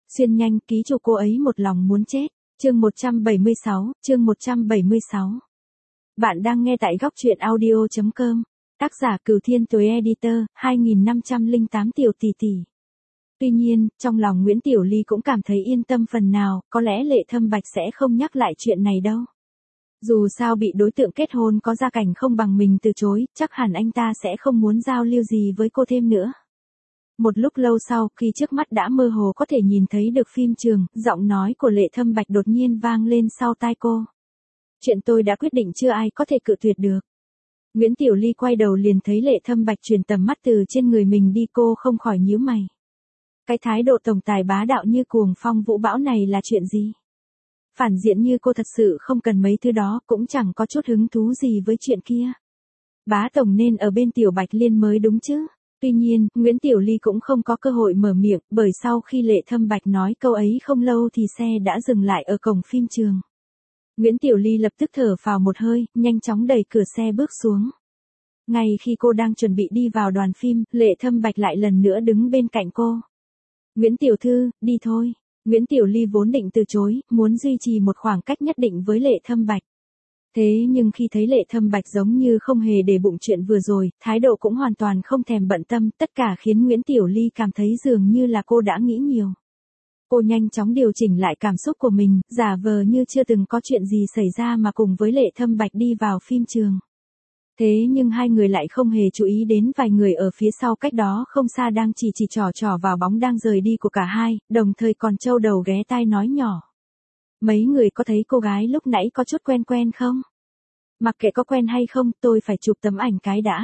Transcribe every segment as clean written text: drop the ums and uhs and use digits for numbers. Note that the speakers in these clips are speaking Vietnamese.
Xuyên nhanh, ký chủ cô ấy một lòng muốn chết. Chương 176. Bạn đang nghe tại góc truyện audio.com. Tác giả Cửu Thiên Tuế Editor, 2508 Tiểu tỷ tỷ. Tuy nhiên, trong lòng Nguyễn Tiểu Ly cũng cảm thấy yên tâm phần nào, có lẽ Lệ Thâm Bạch sẽ không nhắc lại chuyện này đâu. Dù sao bị đối tượng kết hôn có gia cảnh không bằng mình từ chối, chắc hẳn anh ta sẽ không muốn giao lưu gì với cô thêm nữa. Một lúc lâu sau, khi trước mắt đã mơ hồ có thể nhìn thấy được phim trường, giọng nói của Lệ Thâm Bạch đột nhiên vang lên sau tai cô. Chuyện tôi đã quyết định, chưa ai có thể cự tuyệt được. Nguyễn Tiểu Ly quay đầu liền thấy Lệ Thâm Bạch chuyển tầm mắt từ trên người mình đi, cô không khỏi nhíu mày. Cái thái độ tổng tài bá đạo như cuồng phong vũ bão này là chuyện gì? Phản diện như cô thật sự không cần mấy thứ đó, cũng chẳng có chút hứng thú gì với chuyện kia. Bá tổng nên ở bên Tiểu Bạch Liên mới đúng chứ. Tuy nhiên, Nguyễn Tiểu Ly cũng không có cơ hội mở miệng, bởi sau khi Lệ Thâm Bạch nói câu ấy không lâu thì xe đã dừng lại ở cổng phim trường. Nguyễn Tiểu Ly lập tức thở phào một hơi, nhanh chóng đẩy cửa xe bước xuống. Ngay khi cô đang chuẩn bị đi vào đoàn phim, Lệ Thâm Bạch lại lần nữa đứng bên cạnh cô. Nguyễn Tiểu Thư, đi thôi. Nguyễn Tiểu Ly vốn định từ chối, muốn duy trì một khoảng cách nhất định với Lệ Thâm Bạch. Thế nhưng khi thấy Lệ Thâm Bạch giống như không hề để bụng chuyện vừa rồi, thái độ cũng hoàn toàn không thèm bận tâm, tất cả khiến Nguyễn Tiểu Ly cảm thấy dường như là cô đã nghĩ nhiều. Cô nhanh chóng điều chỉnh lại cảm xúc của mình, giả vờ như chưa từng có chuyện gì xảy ra mà cùng với Lệ Thâm Bạch đi vào phim trường. Thế nhưng hai người lại không hề chú ý đến vài người ở phía sau cách đó không xa đang chỉ trỏ vào bóng đang rời đi của cả hai, đồng thời còn trâu đầu ghé tai nói nhỏ. Mấy người có thấy cô gái lúc nãy có chút quen quen không? Mặc kệ có quen hay không, tôi phải chụp tấm ảnh cái đã.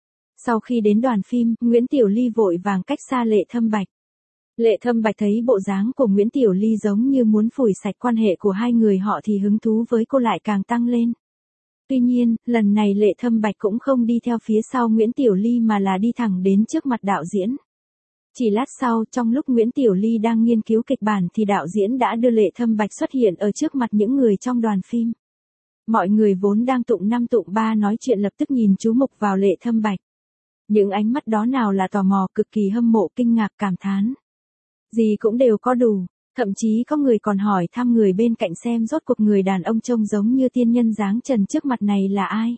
Sau khi đến đoàn phim, Nguyễn Tiểu Ly vội vàng cách xa Lệ Thâm Bạch. Lệ Thâm Bạch thấy bộ dáng của Nguyễn Tiểu Ly giống như muốn phủi sạch quan hệ của hai người họ thì hứng thú với cô lại càng tăng lên. Tuy nhiên, lần này Lệ Thâm Bạch cũng không đi theo phía sau Nguyễn Tiểu Ly mà là đi thẳng đến trước mặt đạo diễn. Chỉ lát sau, trong lúc Nguyễn Tiểu Ly đang nghiên cứu kịch bản thì đạo diễn đã đưa Lệ Thâm Bạch xuất hiện ở trước mặt những người trong đoàn phim. Mọi người vốn đang tụng năm tụng ba nói chuyện lập tức nhìn chú mục vào Lệ Thâm Bạch. Những ánh mắt đó nào là tò mò, cực kỳ hâm mộ, kinh ngạc, cảm thán. Gì cũng đều có đủ, thậm chí có người còn hỏi thăm người bên cạnh xem rốt cuộc người đàn ông trông giống như tiên nhân dáng trần trước mặt này là ai.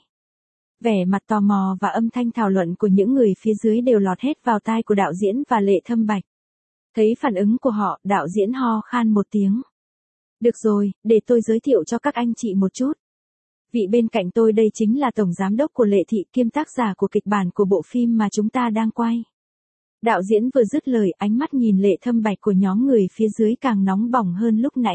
Vẻ mặt tò mò và âm thanh thảo luận của những người phía dưới đều lọt hết vào tai của đạo diễn và Lệ Thâm Bạch. Thấy phản ứng của họ, đạo diễn ho khan một tiếng. Được rồi, để tôi giới thiệu cho các anh chị một chút. Vị bên cạnh tôi đây chính là tổng giám đốc của Lệ Thị, kiêm tác giả của kịch bản của bộ phim mà chúng ta đang quay. Đạo diễn vừa dứt lời, ánh mắt nhìn Lệ Thâm Bạch của nhóm người phía dưới càng nóng bỏng hơn lúc nãy.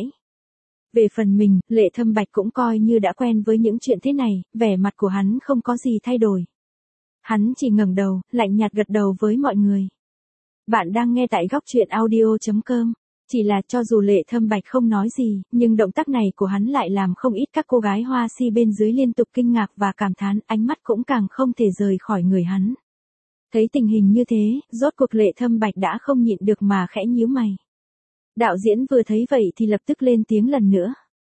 Về phần mình, Lệ Thâm Bạch cũng coi như đã quen với những chuyện thế này, vẻ mặt của hắn không có gì thay đổi. Hắn chỉ ngẩng đầu, lạnh nhạt gật đầu với mọi người. Bạn đang nghe tại góc truyện audio.com. Chỉ là cho dù Lệ Thâm Bạch không nói gì, nhưng động tác này của hắn lại làm không ít các cô gái hoa si bên dưới liên tục kinh ngạc và cảm thán, ánh mắt cũng càng không thể rời khỏi người hắn. Thấy tình hình như thế, rốt cuộc Lệ Thâm Bạch đã không nhịn được mà khẽ nhíu mày. Đạo diễn vừa thấy vậy thì lập tức lên tiếng lần nữa.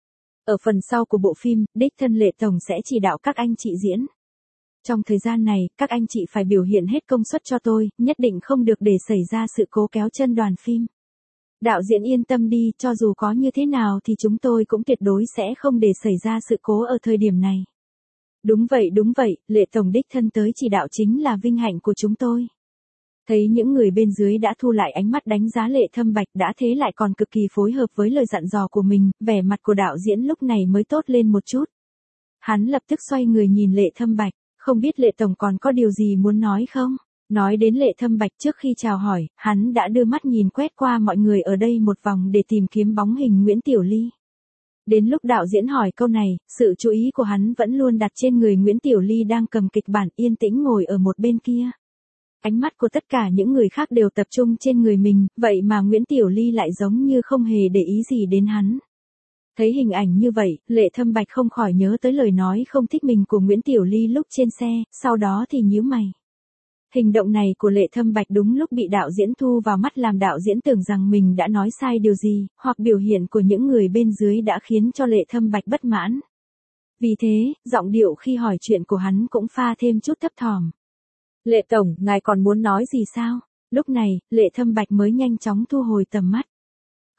Ở phần sau của bộ phim, đích thân Lệ Tổng sẽ chỉ đạo các anh chị diễn. Trong thời gian này, các anh chị phải biểu hiện hết công suất cho tôi, nhất định không được để xảy ra sự cố kéo chân đoàn phim. Đạo diễn yên tâm đi, cho dù có như thế nào thì chúng tôi cũng tuyệt đối sẽ không để xảy ra sự cố ở thời điểm này. Đúng vậy, Lệ Tổng đích thân tới chỉ đạo chính là vinh hạnh của chúng tôi. Thấy những người bên dưới đã thu lại ánh mắt đánh giá Lệ Thâm Bạch đã thế lại còn cực kỳ phối hợp với lời dặn dò của mình, vẻ mặt của đạo diễn lúc này mới tốt lên một chút. Hắn lập tức xoay người nhìn Lệ Thâm Bạch, không biết Lệ Tổng còn có điều gì muốn nói không? Nói đến Lệ Thâm Bạch trước khi chào hỏi, hắn đã đưa mắt nhìn quét qua mọi người ở đây một vòng để tìm kiếm bóng hình Nguyễn Tiểu Ly. Đến lúc đạo diễn hỏi câu này, sự chú ý của hắn vẫn luôn đặt trên người Nguyễn Tiểu Ly đang cầm kịch bản yên tĩnh ngồi ở một bên kia. Ánh mắt của tất cả những người khác đều tập trung trên người mình, vậy mà Nguyễn Tiểu Ly lại giống như không hề để ý gì đến hắn. Thấy hình ảnh như vậy, Lệ Thâm Bạch không khỏi nhớ tới lời nói không thích mình của Nguyễn Tiểu Ly lúc trên xe, sau đó thì nhíu mày. Hành động này của Lệ Thâm Bạch đúng lúc bị đạo diễn thu vào mắt làm đạo diễn tưởng rằng mình đã nói sai điều gì, hoặc biểu hiện của những người bên dưới đã khiến cho Lệ Thâm Bạch bất mãn. Vì thế, giọng điệu khi hỏi chuyện của hắn cũng pha thêm chút thấp thỏm. Lệ Tổng, ngài còn muốn nói gì sao? Lúc này, Lệ Thâm Bạch mới nhanh chóng thu hồi tầm mắt.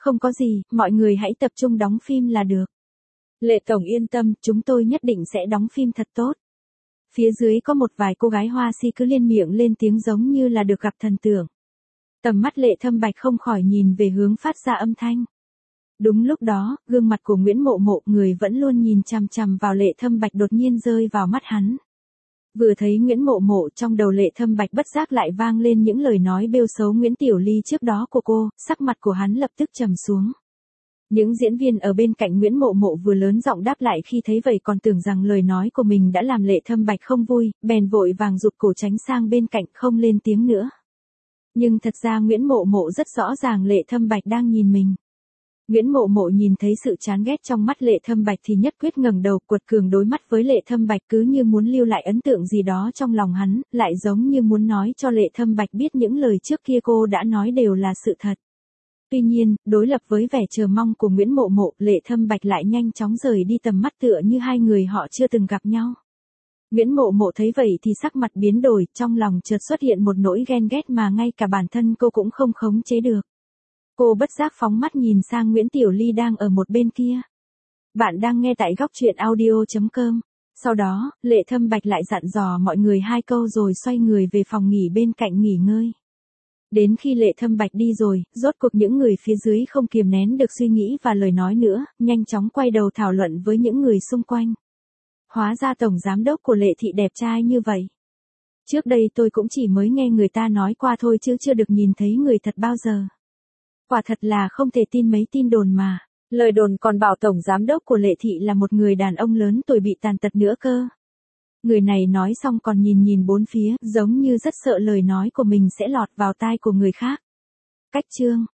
Không có gì, mọi người hãy tập trung đóng phim là được. Lệ tổng yên tâm, chúng tôi nhất định sẽ đóng phim thật tốt. Phía dưới có một vài cô gái hoa si cứ liên miệng lên tiếng giống như là được gặp thần tượng. Tầm mắt Lệ Thâm Bạch không khỏi nhìn về hướng phát ra âm thanh. Đúng lúc đó, gương mặt của Nguyễn Mộ Mộ, người vẫn luôn nhìn chằm chằm vào Lệ Thâm Bạch, đột nhiên rơi vào mắt hắn. Vừa thấy Nguyễn Mộ Mộ, trong đầu Lệ Thâm Bạch bất giác lại vang lên những lời nói bêu xấu Nguyễn Tiểu Ly trước đó của cô, sắc mặt của hắn lập tức trầm xuống. Những diễn viên ở bên cạnh Nguyễn Mộ Mộ vừa lớn giọng đáp lại, khi thấy vậy còn tưởng rằng lời nói của mình đã làm Lệ Thâm Bạch không vui, bèn vội vàng rụt cổ tránh sang bên cạnh không lên tiếng nữa. Nhưng thật ra Nguyễn Mộ Mộ rất rõ ràng Lệ Thâm Bạch đang nhìn mình. Nguyễn Mộ Mộ nhìn thấy sự chán ghét trong mắt Lệ Thâm Bạch thì nhất quyết ngẩng đầu, quật cường đối mắt với Lệ Thâm Bạch, cứ như muốn lưu lại ấn tượng gì đó trong lòng hắn, lại giống như muốn nói cho Lệ Thâm Bạch biết những lời trước kia cô đã nói đều là sự thật. Tuy nhiên, đối lập với vẻ chờ mong của Nguyễn Mộ Mộ, Lệ Thâm Bạch lại nhanh chóng rời đi tầm mắt, tựa như hai người họ chưa từng gặp nhau. Nguyễn Mộ Mộ thấy vậy thì sắc mặt biến đổi, trong lòng chợt xuất hiện một nỗi ghen ghét mà ngay cả bản thân cô cũng không khống chế được. Cô bất giác phóng mắt nhìn sang Nguyễn Tiểu Ly đang ở một bên kia. Bạn đang nghe tại góc truyện audio.com. Sau đó, Lệ Thâm Bạch lại dặn dò mọi người 2 câu rồi xoay người về phòng nghỉ bên cạnh nghỉ ngơi. Đến khi Lệ Thâm Bạch đi rồi, rốt cuộc những người phía dưới không kiềm nén được suy nghĩ và lời nói nữa, nhanh chóng quay đầu thảo luận với những người xung quanh. Hóa ra tổng giám đốc của Lệ thị đẹp trai như vậy. Trước đây tôi cũng chỉ mới nghe người ta nói qua thôi chứ chưa được nhìn thấy người thật bao giờ. Quả thật là không thể tin mấy tin đồn mà. Lời đồn còn bảo tổng giám đốc của Lệ thị là một người đàn ông lớn tuổi bị tàn tật nữa cơ. Người này nói xong còn nhìn bốn phía, giống như rất sợ lời nói của mình sẽ lọt vào tai của người khác. Cách chương